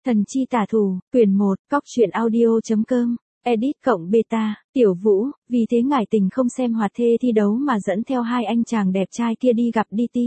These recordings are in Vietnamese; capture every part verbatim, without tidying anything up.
Thần chi tả thủ, quyển một, cóc truyện audio.com, edit cộng beta, Tiểu Vũ, vì thế ngải tình không xem Hoạt Thê thi đấu mà dẫn theo hai anh chàng đẹp trai kia đi gặp đê tê.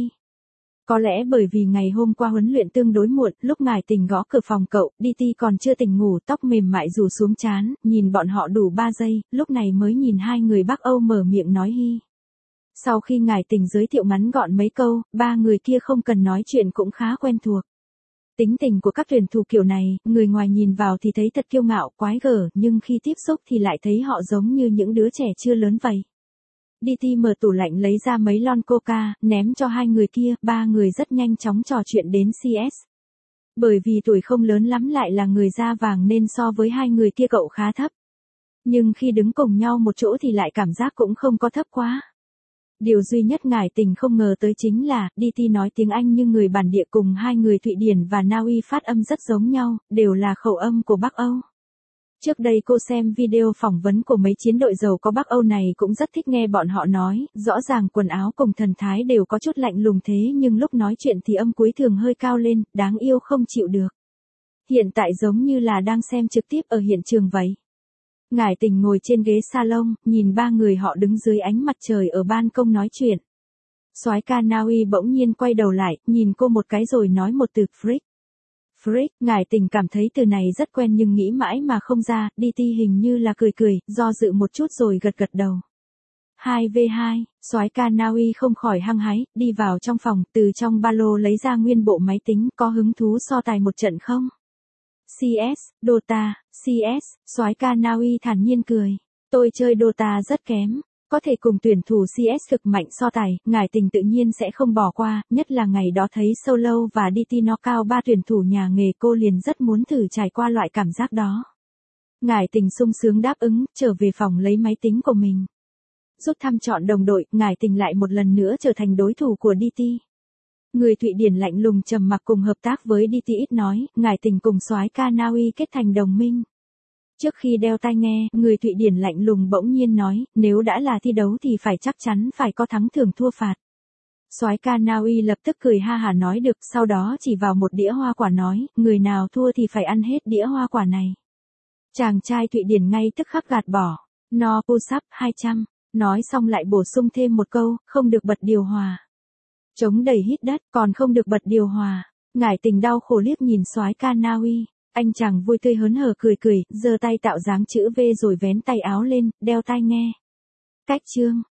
Có lẽ bởi vì ngày hôm qua huấn luyện tương đối muộn, lúc ngải tình gõ cửa phòng cậu, đê tê còn chưa tỉnh ngủ, tóc mềm mại rủ xuống trán, nhìn bọn họ đủ ba giây, lúc này mới nhìn hai người Bắc Âu mở miệng nói hi. Sau khi ngải tình giới thiệu ngắn gọn mấy câu, ba người kia không cần nói chuyện cũng khá quen thuộc. Tính tình của các tuyển thủ kiểu này, người ngoài nhìn vào thì thấy thật kiêu ngạo, quái gở, nhưng khi tiếp xúc thì lại thấy họ giống như những đứa trẻ chưa lớn vậy. đê tê mở tủ lạnh lấy ra mấy lon coca, ném cho hai người kia, ba người rất nhanh chóng trò chuyện đến xê ét. Bởi vì tuổi không lớn lắm lại là người da vàng nên so với hai người kia cậu khá thấp. Nhưng khi đứng cùng nhau một chỗ thì lại cảm giác cũng không có thấp quá. Điều duy nhất ngải tình không ngờ tới chính là, đê tê nói tiếng Anh như người bản địa cùng hai người Thụy Điển và Na Uy phát âm rất giống nhau, đều là khẩu âm của Bắc Âu. Trước đây cô xem video phỏng vấn của mấy chiến đội giàu có Bắc Âu này cũng rất thích nghe bọn họ nói, rõ ràng quần áo cùng thần thái đều có chút lạnh lùng thế nhưng lúc nói chuyện thì âm cuối thường hơi cao lên, đáng yêu không chịu được. Hiện tại giống như là đang xem trực tiếp ở hiện trường vậy. Ngải tình ngồi trên ghế salon, nhìn ba người họ đứng dưới ánh mặt trời ở ban công nói chuyện. Soái ca Na Uy bỗng nhiên quay đầu lại, nhìn cô một cái rồi nói một từ freak. Freak, ngải tình cảm thấy từ này rất quen nhưng nghĩ mãi mà không ra, đê tê hình như là cười cười, do dự một chút rồi gật gật đầu. hai vs hai, soái ca Na Uy không khỏi hăng hái, đi vào trong phòng, từ trong ba lô lấy ra nguyên bộ máy tính, có hứng thú so tài một trận không? xê ét, Dota, xê ét, soái ca Na Uy thản nhiên cười. Tôi chơi Dota rất kém, có thể cùng tuyển thủ xê ét cực mạnh so tài, ngải tình tự nhiên sẽ không bỏ qua, nhất là ngày đó thấy Solo và đê tê nó cao ba tuyển thủ nhà nghề cô liền rất muốn thử trải qua loại cảm giác đó. Ngải tình sung sướng đáp ứng, trở về phòng lấy máy tính của mình. Rút thăm chọn đồng đội, ngải tình lại một lần nữa trở thành đối thủ của đê tê. Người Thụy Điển lạnh lùng trầm mặc cùng hợp tác với đê tê ít nói, ngải tình cùng soái ca Na Uy kết thành đồng minh. Trước khi đeo tai nghe, người Thụy Điển lạnh lùng bỗng nhiên nói, nếu đã là thi đấu thì phải chắc chắn phải có thắng thưởng thua phạt. Soái ca Na Uy lập tức cười ha hả nói được, sau đó chỉ vào một đĩa hoa quả nói, người nào thua thì phải ăn hết đĩa hoa quả này. Chàng trai Thụy Điển ngay tức khắc gạt bỏ, no push-up hai trăm, nói xong lại bổ sung thêm một câu, không được bật điều hòa. Chống đẩy hít đất, còn không được bật điều hòa. Ngải tình đau khổ liếc nhìn soái ca Na Uy, anh chàng vui tươi hớn hở cười cười, giơ tay tạo dáng chữ V rồi vén tay áo lên, đeo tai nghe. Cách chương